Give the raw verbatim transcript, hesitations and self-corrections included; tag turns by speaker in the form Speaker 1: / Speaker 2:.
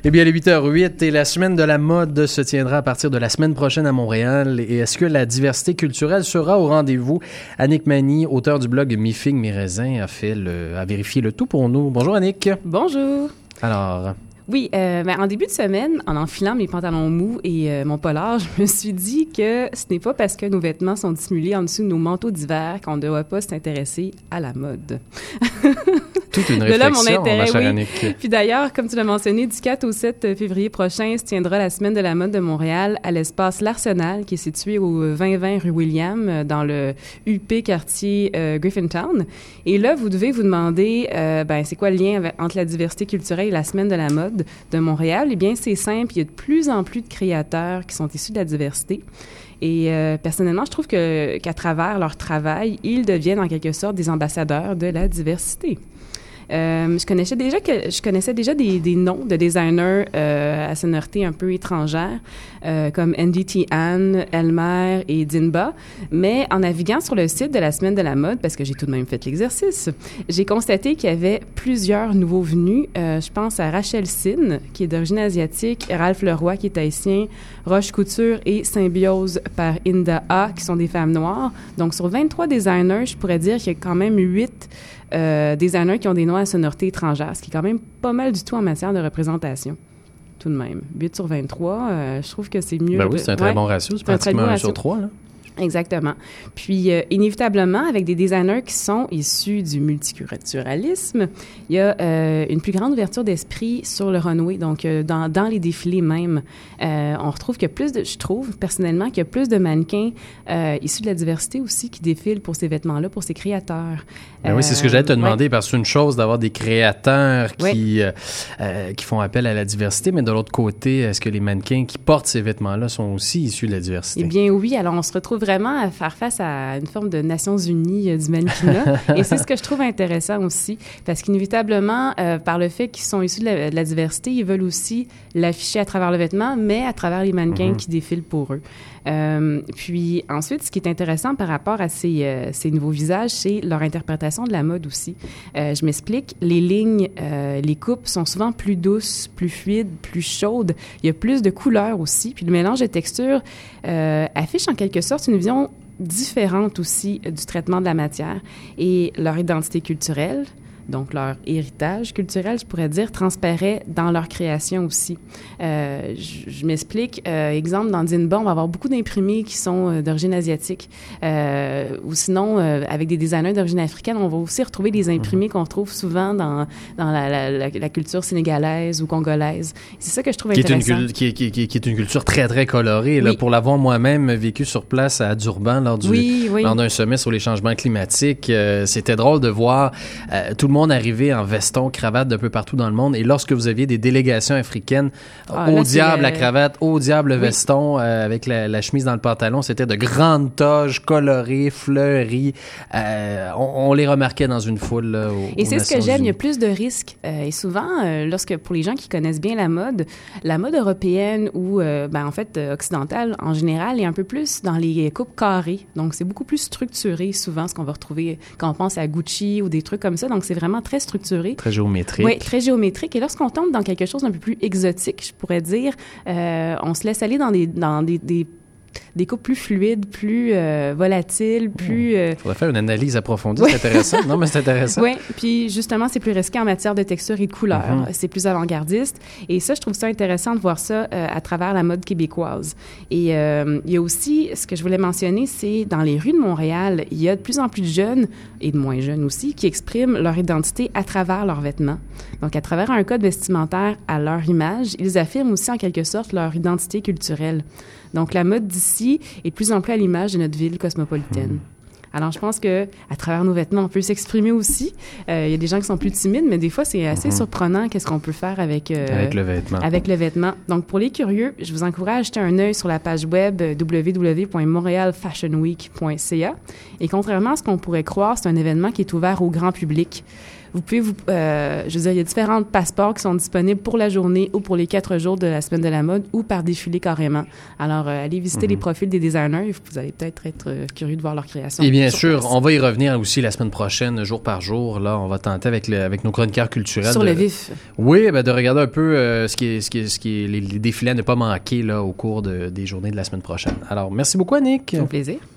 Speaker 1: Eh bien, il est huit heures huit et la semaine de la mode se tiendra à partir de la semaine prochaine à Montréal. Et est-ce que la diversité culturelle sera au rendez-vous? Annick Mani, auteur du blog Mi Figue, Mi Raisin, a, fait le, a vérifié le tout pour nous. Bonjour Annick.
Speaker 2: Bonjour.
Speaker 1: Alors...
Speaker 2: Oui, euh, ben, en début de semaine, en enfilant mes pantalons mous et euh, mon polar, je me suis dit que ce n'est pas parce que nos vêtements sont dissimulés en dessous de nos manteaux d'hiver qu'on ne doit pas s'intéresser à la mode.
Speaker 1: Toute une réflexion,
Speaker 2: de là, mon intérêt,
Speaker 1: ma chère
Speaker 2: oui.
Speaker 1: Annick.
Speaker 2: Puis d'ailleurs, comme tu l'as mentionné, du quatre au sept février prochain se tiendra la Semaine de la mode de Montréal à l'espace L'Arsenal, qui est situé au vingt vingt rue William, dans le U P quartier euh, Griffintown. Et là, vous devez vous demander, euh, ben, c'est quoi le lien avec, entre la diversité culturelle et la Semaine de la mode de Montréal? Eh bien, c'est simple. Il y a de plus en plus de créateurs qui sont issus de la diversité. Et euh, personnellement, je trouve que, qu'à travers leur travail, ils deviennent en quelque sorte des ambassadeurs de la diversité. Euh, je connaissais déjà que je connaissais déjà des, des noms de designers euh, à sonorité un peu étrangère, euh, comme Andy T. Ann, Elmer et Dinba. Mais en naviguant sur le site de la Semaine de la mode, parce que j'ai tout de même fait l'exercice, j'ai constaté qu'il y avait plusieurs nouveaux venus. Euh, je pense à Rachel Sin, qui est d'origine asiatique, Ralph Leroy, qui est haïtien, Roche Couture et Symbiose par Inda A, qui sont des femmes noires. Donc, sur vingt-trois designers, je pourrais dire qu'il y a quand même huit Euh, designers qui ont des noms à sonorité étrangère, ce qui est quand même pas mal du tout en matière de représentation. Tout de même. huit sur vingt-trois, euh, je trouve que c'est mieux.
Speaker 1: Ben oui,
Speaker 2: de...
Speaker 1: c'est un très
Speaker 2: ouais,
Speaker 1: bon ratio. C'est pratiquement un sur trois, là.
Speaker 2: Exactement. Puis, euh, inévitablement, avec des designers qui sont issus du multiculturalisme, il y a euh, une plus grande ouverture d'esprit sur le runway. Donc, euh, dans, dans les défilés même, euh, on retrouve qu'il y a plus de... Je trouve, personnellement, qu'il y a plus de mannequins euh, issus de la diversité aussi qui défilent pour ces vêtements-là, pour ces créateurs.
Speaker 1: Ben euh, oui, c'est ce que j'allais te demander,
Speaker 2: ouais.
Speaker 1: parce que c'est une chose d'avoir des créateurs qui,
Speaker 2: oui.
Speaker 1: euh, euh, qui font appel à la diversité, mais de l'autre côté, est-ce que les mannequins qui portent ces vêtements-là sont aussi issus de la diversité?
Speaker 2: Eh bien, oui. Alors, on se retrouve vraiment à faire face à une forme de Nations unies euh, du mannequinat. Et c'est ce que je trouve intéressant aussi, parce qu'inévitablement, euh, par le fait qu'ils sont issus de la, de la diversité, ils veulent aussi l'afficher à travers le vêtement, mais à travers les mannequins mm-hmm. qui défilent pour eux. Euh, puis ensuite, ce qui est intéressant par rapport à ces, euh, ces nouveaux visages, c'est leur interprétation de la mode aussi. Euh, je m'explique, les lignes, euh, les coupes sont souvent plus douces, plus fluides, plus chaudes. Il y a plus de couleurs aussi. Puis le mélange de textures euh, affiche en quelque sorte une vision différente aussi du traitement de la matière et leur identité culturelle. Donc, leur héritage culturel, je pourrais dire, transparaît dans leur création aussi. Euh, je, je m'explique. Euh, exemple, dans Dinba, on va avoir beaucoup d'imprimés qui sont euh, d'origine asiatique. Euh, ou sinon, euh, avec des designers d'origine africaine, on va aussi retrouver des imprimés qu'on retrouve souvent dans, dans la, la, la, la culture sénégalaise ou congolaise. C'est ça que je trouve
Speaker 1: qui
Speaker 2: intéressant.
Speaker 1: Est une, qui, qui, qui, qui est une culture très, très colorée. Là,
Speaker 2: oui.
Speaker 1: Pour l'avoir moi-même vécu sur place à Durban lors, du,
Speaker 2: oui, oui.
Speaker 1: lors d'un sommet sur les changements climatiques, euh, c'était drôle de voir euh, tout le monde arrivé en veston, cravate d'un peu partout dans le monde. Et lorsque vous aviez des délégations africaines, ah, au là, diable la cravate, au diable le oui. veston, euh, avec la, la chemise dans le pantalon, c'était de grandes toges colorées, fleuries. Euh, on, on les remarquait dans une foule. Là, au,
Speaker 2: et c'est ce que j'aime,
Speaker 1: Unies.
Speaker 2: Il y a plus de risques. Euh, et souvent, euh, lorsque pour les gens qui connaissent bien la mode, la mode européenne ou euh, ben, en fait occidentale en général est un peu plus dans les coupes carrées. Donc, c'est beaucoup plus structuré souvent ce qu'on va retrouver quand on pense à Gucci ou des trucs comme ça. Donc, c'est vraiment très structuré.
Speaker 1: Très géométrique.
Speaker 2: Oui, très géométrique. Et lorsqu'on tombe dans quelque chose d'un peu plus exotique, je pourrais dire, euh, on se laisse aller dans des, dans des, des des coupes plus fluides, plus euh, volatiles, plus...
Speaker 1: Il euh... faudrait faire une analyse approfondie, oui. C'est intéressant. Non, mais c'est intéressant.
Speaker 2: Oui, puis justement, c'est plus risqué en matière de texture et de couleur. Mm-hmm. C'est plus avant-gardiste. Et ça, je trouve ça intéressant de voir ça euh, à travers la mode québécoise. Et euh, il y a aussi, ce que je voulais mentionner, c'est dans les rues de Montréal, il y a de plus en plus de jeunes, et de moins jeunes aussi, qui expriment leur identité à travers leurs vêtements. Donc, à travers un code vestimentaire à leur image, ils affirment aussi en quelque sorte leur identité culturelle. Donc, la mode d'ici est de plus en plus à l'image de notre ville cosmopolitaine. Mmh. Alors, je pense que à travers nos vêtements, on peut s'exprimer aussi. Euh, il y a des gens qui sont plus timides, mais des fois, c'est assez mmh. surprenant qu'est-ce qu'on peut faire avec, euh,
Speaker 1: avec le vêtement.
Speaker 2: Avec le vêtement. Donc, pour les curieux, je vous encourage à jeter un œil sur la page web w w w point montreal fashion week point c a. Et contrairement à ce qu'on pourrait croire, c'est un événement qui est ouvert au grand public. vous pouvez vous, euh, je veux dire, il y a différents passeports qui sont disponibles pour la journée ou pour les quatre jours de la semaine de la mode ou par défilé carrément. Alors, euh, allez visiter mm-hmm. les profils des designers. Vous allez peut-être être euh, curieux de voir leur création.
Speaker 1: Et bien sûr, place. On va y revenir aussi la semaine prochaine, jour par jour. Là, on va tenter avec, le, avec nos chroniqueurs culturels.
Speaker 2: Sur
Speaker 1: de,
Speaker 2: le vif.
Speaker 1: Oui, ben, de regarder un peu euh, ce qui est, ce qui est, ce qui est les, les défilés à ne pas manquer là, au cours de, des journées de la semaine prochaine. Alors, merci beaucoup, Annick.
Speaker 2: Au plaisir.